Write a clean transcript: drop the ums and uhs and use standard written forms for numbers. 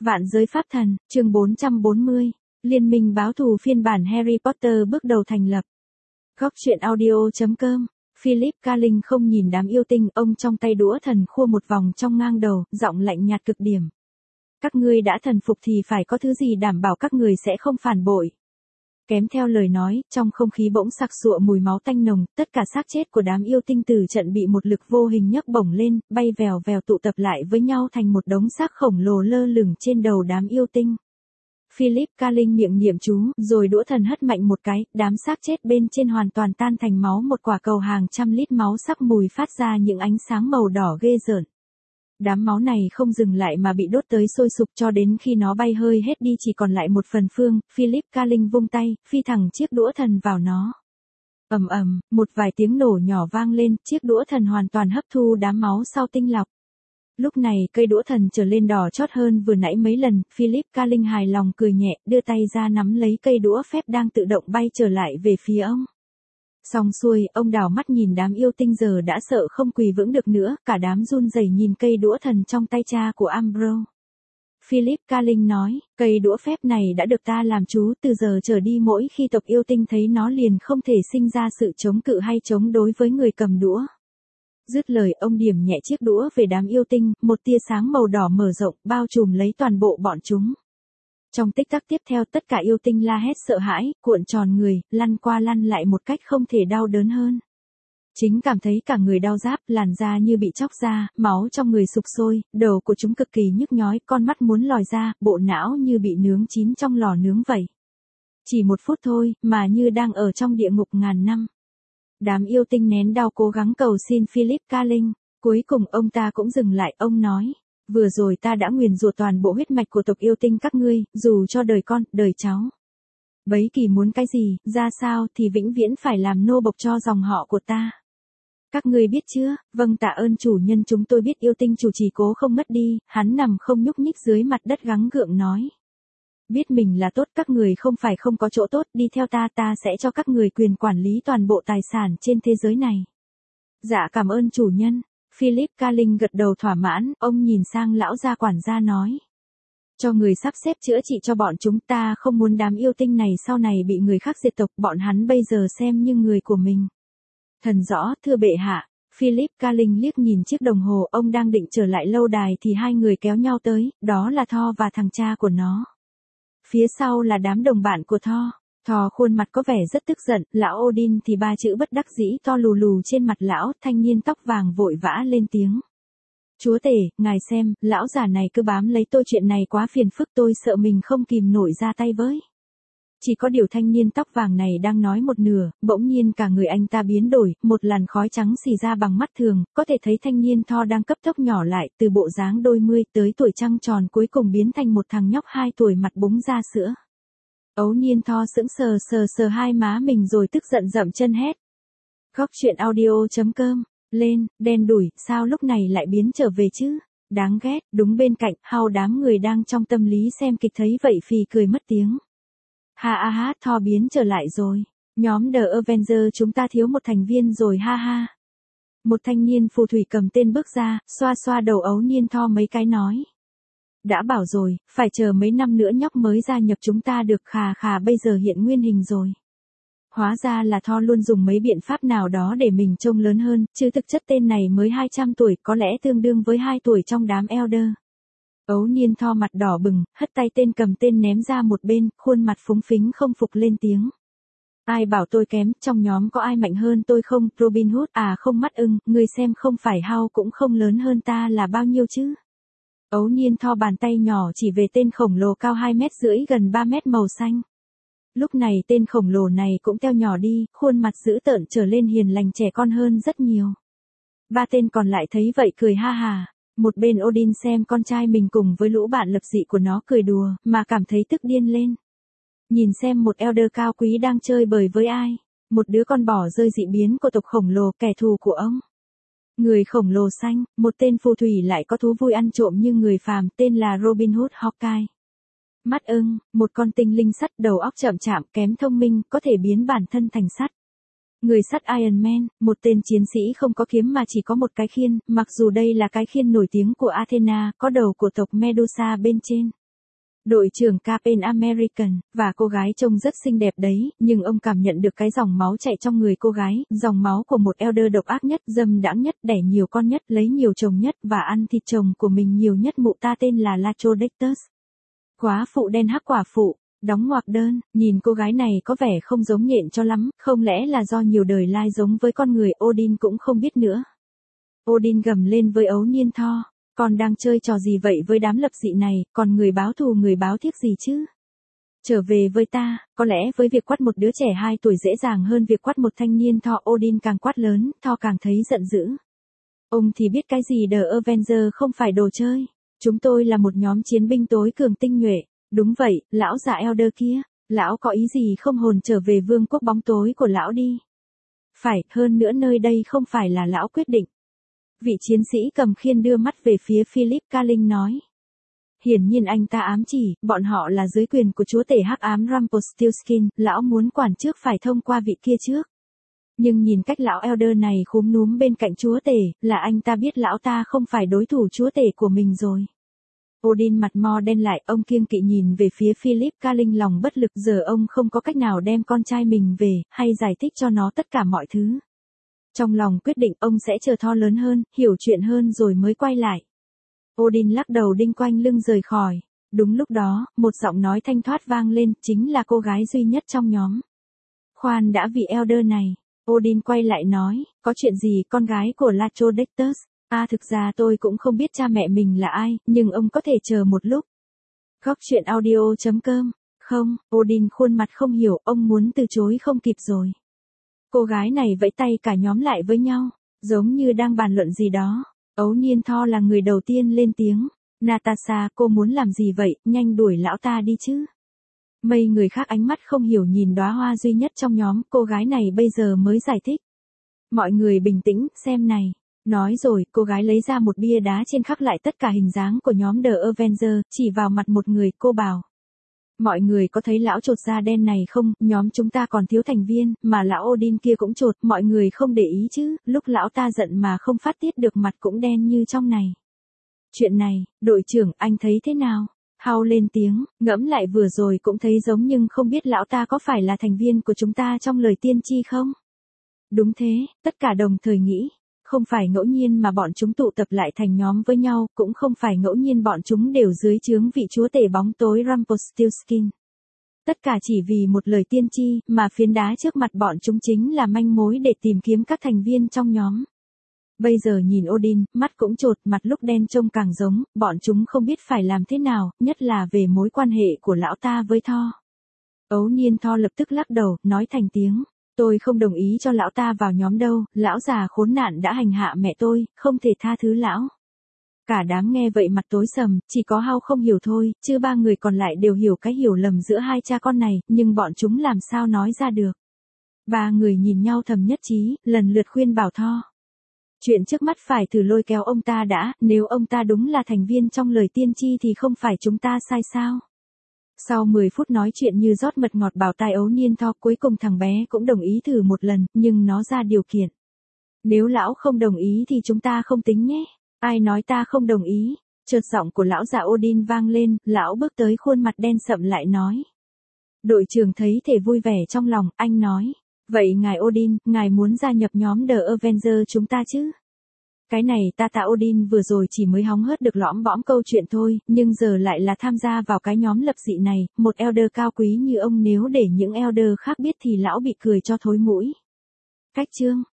Vạn giới pháp thần, chương 440, Liên minh báo thù phiên bản Harry Potter bước đầu thành lập. Góc truyện audio.com, Philip Carling không nhìn đám yêu tinh, ông trong tay đũa thần khua một vòng trong ngang đầu, giọng lạnh nhạt cực điểm. Các ngươi đã thần phục thì phải có thứ gì đảm bảo các người sẽ không phản bội. Kém theo lời nói, trong không khí bỗng sặc sụa mùi máu tanh nồng, tất cả xác chết của đám yêu tinh từ trận bị một lực vô hình nhấc bổng lên, bay vèo vèo tụ tập lại với nhau thành một đống xác khổng lồ lơ lửng trên đầu đám yêu tinh. Philip Carling miệng niệm chú, rồi đũa thần hất mạnh một cái, đám xác chết bên trên hoàn toàn tan thành máu, một quả cầu hàng trăm lít máu sắc mùi phát ra những ánh sáng màu đỏ ghê rợn. Đám máu này không dừng lại mà bị đốt tới sôi sục cho đến khi nó bay hơi hết đi chỉ còn lại một phần phương, Philip Carling vung tay, phi thẳng chiếc đũa thần vào nó. Ầm ầm, một vài tiếng nổ nhỏ vang lên, chiếc đũa thần hoàn toàn hấp thu đám máu sau tinh lọc. Lúc này cây đũa thần trở lên đỏ chót hơn vừa nãy mấy lần, Philip Carling hài lòng cười nhẹ, đưa tay ra nắm lấy cây đũa phép đang tự động bay trở lại về phía ông. Xong xuôi, ông đảo mắt nhìn đám yêu tinh giờ đã sợ không quỳ vững được nữa, cả đám run rẩy nhìn cây đũa thần trong tay cha của Ambrose. Philip Carling nói, cây đũa phép này đã được ta làm chú, từ giờ trở đi mỗi khi tộc yêu tinh thấy nó liền không thể sinh ra sự chống cự hay chống đối với người cầm đũa. Dứt lời, ông điểm nhẹ chiếc đũa về đám yêu tinh, một tia sáng màu đỏ mở rộng, bao trùm lấy toàn bộ bọn chúng. Trong tích tắc tiếp theo tất cả yêu tinh la hét sợ hãi, cuộn tròn người, lăn qua lăn lại một cách không thể đau đớn hơn. Chính cảm thấy cả người đau rát, làn da như bị chóc ra, máu trong người sục sôi, đầu của chúng cực kỳ nhức nhói, con mắt muốn lòi ra, bộ não như bị nướng chín trong lò nướng vậy. Chỉ một phút thôi, mà như đang ở trong địa ngục ngàn năm. Đám yêu tinh nén đau cố gắng cầu xin Philip Carling, cuối cùng ông ta cũng dừng lại, ông nói. Vừa rồi ta đã nguyền rủa toàn bộ huyết mạch của tộc yêu tinh các ngươi, dù cho đời con, đời cháu. Bấy kỳ muốn cái gì, ra sao thì vĩnh viễn phải làm nô bộc cho dòng họ của ta. Các ngươi biết chưa, vâng tạ ơn chủ nhân, chúng tôi biết. Yêu tinh chủ trì cố không mất đi, hắn nằm không nhúc nhích dưới mặt đất gắng gượng nói. Biết mình là tốt, các người không phải không có chỗ tốt, đi theo ta, ta sẽ cho các người quyền quản lý toàn bộ tài sản trên thế giới này. Dạ cảm ơn chủ nhân. Philip Carling gật đầu thỏa mãn, ông nhìn sang lão gia quản gia nói. Cho người sắp xếp chữa trị cho bọn chúng, ta không muốn đám yêu tinh này sau này bị người khác diệt tộc, bọn hắn bây giờ xem như người của mình. Thần rõ, thưa bệ hạ. Philip Carling liếc nhìn chiếc đồng hồ, ông đang định trở lại lâu đài thì hai người kéo nhau tới, đó là Thor và thằng cha của nó. Phía sau là đám đồng bạn của Thor. Thor khuôn mặt có vẻ rất tức giận, lão Odin thì ba chữ bất đắc dĩ to lù lù trên mặt lão, thanh niên tóc vàng vội vã lên tiếng. Chúa tể, ngài xem, lão già này cứ bám lấy tôi, chuyện này quá phiền phức, tôi sợ mình không kìm nổi ra tay với. Chỉ có điều thanh niên tóc vàng này đang nói một nửa, bỗng nhiên cả người anh ta biến đổi, một làn khói trắng xì ra bằng mắt thường, có thể thấy thanh niên Thor đang cấp tốc nhỏ lại, từ bộ dáng đôi mươi tới tuổi trăng tròn cuối cùng biến thành một thằng nhóc 2 tuổi mặt búng ra sữa. Ấu niên Thor sững sờ hai má mình rồi tức giận dậm chân hét. Góc truyện audio.com, lên, đen đủi, sao lúc này lại biến trở về chứ? Đáng ghét, đúng bên cạnh, Hao đám người đang trong tâm lý xem kịch thấy vậy phì cười mất tiếng. Ha ha ha, Thor biến trở lại rồi. Nhóm The Avengers chúng ta thiếu một thành viên rồi ha ha. Một thanh niên phù thủy cầm tên bước ra, xoa xoa đầu ấu niên Thor mấy cái nói. Đã bảo rồi, phải chờ mấy năm nữa nhóc mới gia nhập chúng ta được, khà bây giờ hiện nguyên hình rồi. Hóa ra là Thor luôn dùng mấy biện pháp nào đó để mình trông lớn hơn, chứ thực chất tên này mới 200 tuổi, có lẽ tương đương với 2 tuổi trong đám Elder. Ấu niên Thor mặt đỏ bừng, hất tay tên cầm tên ném ra một bên, khuôn mặt phúng phính không phục lên tiếng. Ai bảo tôi kém, trong nhóm có ai mạnh hơn tôi không? Robin Hood à, không mắt ưng, người xem không phải Hao cũng không lớn hơn ta là bao nhiêu chứ? Ấu niên Thor bàn tay nhỏ chỉ về tên khổng lồ cao 2,5 mét gần 3 mét màu xanh. Lúc này tên khổng lồ này cũng teo nhỏ đi, khuôn mặt dữ tợn trở lên hiền lành trẻ con hơn rất nhiều. Ba tên còn lại thấy vậy cười ha hà. Một bên Odin xem con trai mình cùng với lũ bạn lập dị của nó cười đùa, mà cảm thấy tức điên lên. Nhìn xem một Elder cao quý đang chơi bời với ai. Một đứa con bỏ rơi dị biến của tộc khổng lồ, kẻ thù của ông. Người khổng lồ xanh, một tên phù thủy lại có thú vui ăn trộm như người phàm, tên là Robin Hood Hawkeye. Mắt ưng, một con tinh linh sắt, đầu óc chậm chạp, kém thông minh, có thể biến bản thân thành sắt. Người sắt Iron Man, một tên chiến sĩ không có kiếm mà chỉ có một cái khiên, mặc dù đây là cái khiên nổi tiếng của Athena, có đầu của tộc Medusa bên trên. Đội trưởng Captain American, và cô gái trông rất xinh đẹp đấy, nhưng ông cảm nhận được cái dòng máu chạy trong người cô gái, dòng máu của một elder độc ác nhất, dâm đãng nhất, đẻ nhiều con nhất, lấy nhiều chồng nhất, và ăn thịt chồng của mình nhiều nhất. Mụ ta tên là Latrodectus. Quá phụ đen hắc quả phụ. Đóng ngoặc đơn, nhìn cô gái này có vẻ không giống nhện cho lắm, không lẽ là do nhiều đời lai giống với con người. Odin cũng không biết nữa. Odin gầm lên với ấu niên Thor. Con đang chơi trò gì vậy với đám lập dị này, còn người báo thù người báo thiếc gì chứ? Trở về với ta, có lẽ với việc quát một đứa trẻ 2 tuổi dễ dàng hơn việc quát một thanh niên. Thor. Odin càng quát lớn, Thor càng thấy giận dữ. Ông thì biết cái gì, The Avenger không phải đồ chơi. Chúng tôi là một nhóm chiến binh tối cường tinh nhuệ. Đúng vậy, lão già elder kia, lão có ý gì không hồn trở về vương quốc bóng tối của lão đi. Phải, hơn nữa nơi đây không phải là lão quyết định. Vị chiến sĩ cầm khiên đưa mắt về phía Philip Carling nói. Hiển nhiên anh ta ám chỉ, bọn họ là dưới quyền của chúa tể hắc ám Rumpelstiltskin, lão muốn quản trước phải thông qua vị kia trước. Nhưng nhìn cách lão elder này khúm núm bên cạnh chúa tể, là anh ta biết lão ta không phải đối thủ chúa tể của mình rồi. Odin mặt mo đen lại, ông kiêng kỵ nhìn về phía Philip Carling lòng bất lực. Giờ ông không có cách nào đem con trai mình về, hay giải thích cho nó tất cả mọi thứ. Trong lòng quyết định ông sẽ chờ Thor lớn hơn, hiểu chuyện hơn rồi mới quay lại. Odin lắc đầu đinh quanh lưng rời khỏi. Đúng lúc đó, một giọng nói thanh thoát vang lên, chính là cô gái duy nhất trong nhóm. Khoan đã, vị elder này. Odin quay lại nói, có chuyện gì con gái của Latrodectus? Thực ra tôi cũng không biết cha mẹ mình là ai, nhưng ông có thể chờ một lúc. Góc truyện audio.com. Không, Odin khuôn mặt không hiểu, ông muốn từ chối không kịp rồi. Cô gái này vẫy tay cả nhóm lại với nhau, giống như đang bàn luận gì đó. Ấu niên Thor là người đầu tiên lên tiếng. Natasha, cô muốn làm gì vậy, nhanh đuổi lão ta đi chứ. Mấy người khác ánh mắt không hiểu nhìn đóa hoa duy nhất trong nhóm, cô gái này bây giờ mới giải thích. Mọi người bình tĩnh, xem này. Nói rồi, cô gái lấy ra một bia đá trên khắc lại tất cả hình dáng của nhóm The Avenger, chỉ vào mặt một người, cô bảo. Mọi người có thấy lão chột da đen này không, nhóm chúng ta còn thiếu thành viên, mà lão Odin kia cũng chột, mọi người không để ý chứ, lúc lão ta giận mà không phát tiết được mặt cũng đen như trong này. Chuyện này, đội trưởng, anh thấy thế nào? Hao lên tiếng, ngẫm lại vừa rồi cũng thấy giống nhưng không biết lão ta có phải là thành viên của chúng ta trong lời tiên tri không? Đúng thế, tất cả đồng thời nghĩ. Không phải ngẫu nhiên mà bọn chúng tụ tập lại thành nhóm với nhau, cũng không phải ngẫu nhiên bọn chúng đều dưới trướng vị chúa tể bóng tối Rumpelstiltskin. Tất cả chỉ vì một lời tiên tri, mà phiến đá trước mặt bọn chúng chính là manh mối để tìm kiếm các thành viên trong nhóm. Bây giờ nhìn Odin, mắt cũng chột, mặt lúc đen trông càng giống, bọn chúng không biết phải làm thế nào, nhất là về mối quan hệ của lão ta với Thor. Ấu niên Thor lập tức lắc đầu, nói thành tiếng. Tôi không đồng ý cho lão ta vào nhóm đâu, lão già khốn nạn đã hành hạ mẹ tôi, không thể tha thứ lão. Cả đám nghe vậy mặt tối sầm, chỉ có Hao không hiểu thôi, chứ 3 người còn lại đều hiểu cái hiểu lầm giữa hai cha con này, nhưng bọn chúng làm sao nói ra được. 3 người nhìn nhau thầm nhất trí, lần lượt khuyên bảo Thor. Chuyện trước mắt phải thử lôi kéo ông ta đã, nếu ông ta đúng là thành viên trong lời tiên tri thì không phải chúng ta sai sao. Sau 10 phút nói chuyện như rót mật ngọt vào tai ấu niên Thor, cuối cùng thằng bé cũng đồng ý thử một lần, nhưng nó ra điều kiện. Nếu lão không đồng ý thì chúng ta không tính nhé. Ai nói ta không đồng ý? Chợt giọng của lão già Odin vang lên, lão bước tới khuôn mặt đen sậm lại nói. Đội trưởng thấy thể vui vẻ trong lòng, anh nói. Vậy ngài Odin, ngài muốn gia nhập nhóm The Avenger chúng ta chứ? Cái này ta Odin vừa rồi chỉ mới hóng hớt được lõm bõm câu chuyện thôi, nhưng giờ lại là tham gia vào cái nhóm lập dị này, một elder cao quý như ông nếu để những elder khác biết thì lão bị cười cho thối mũi. Cách chương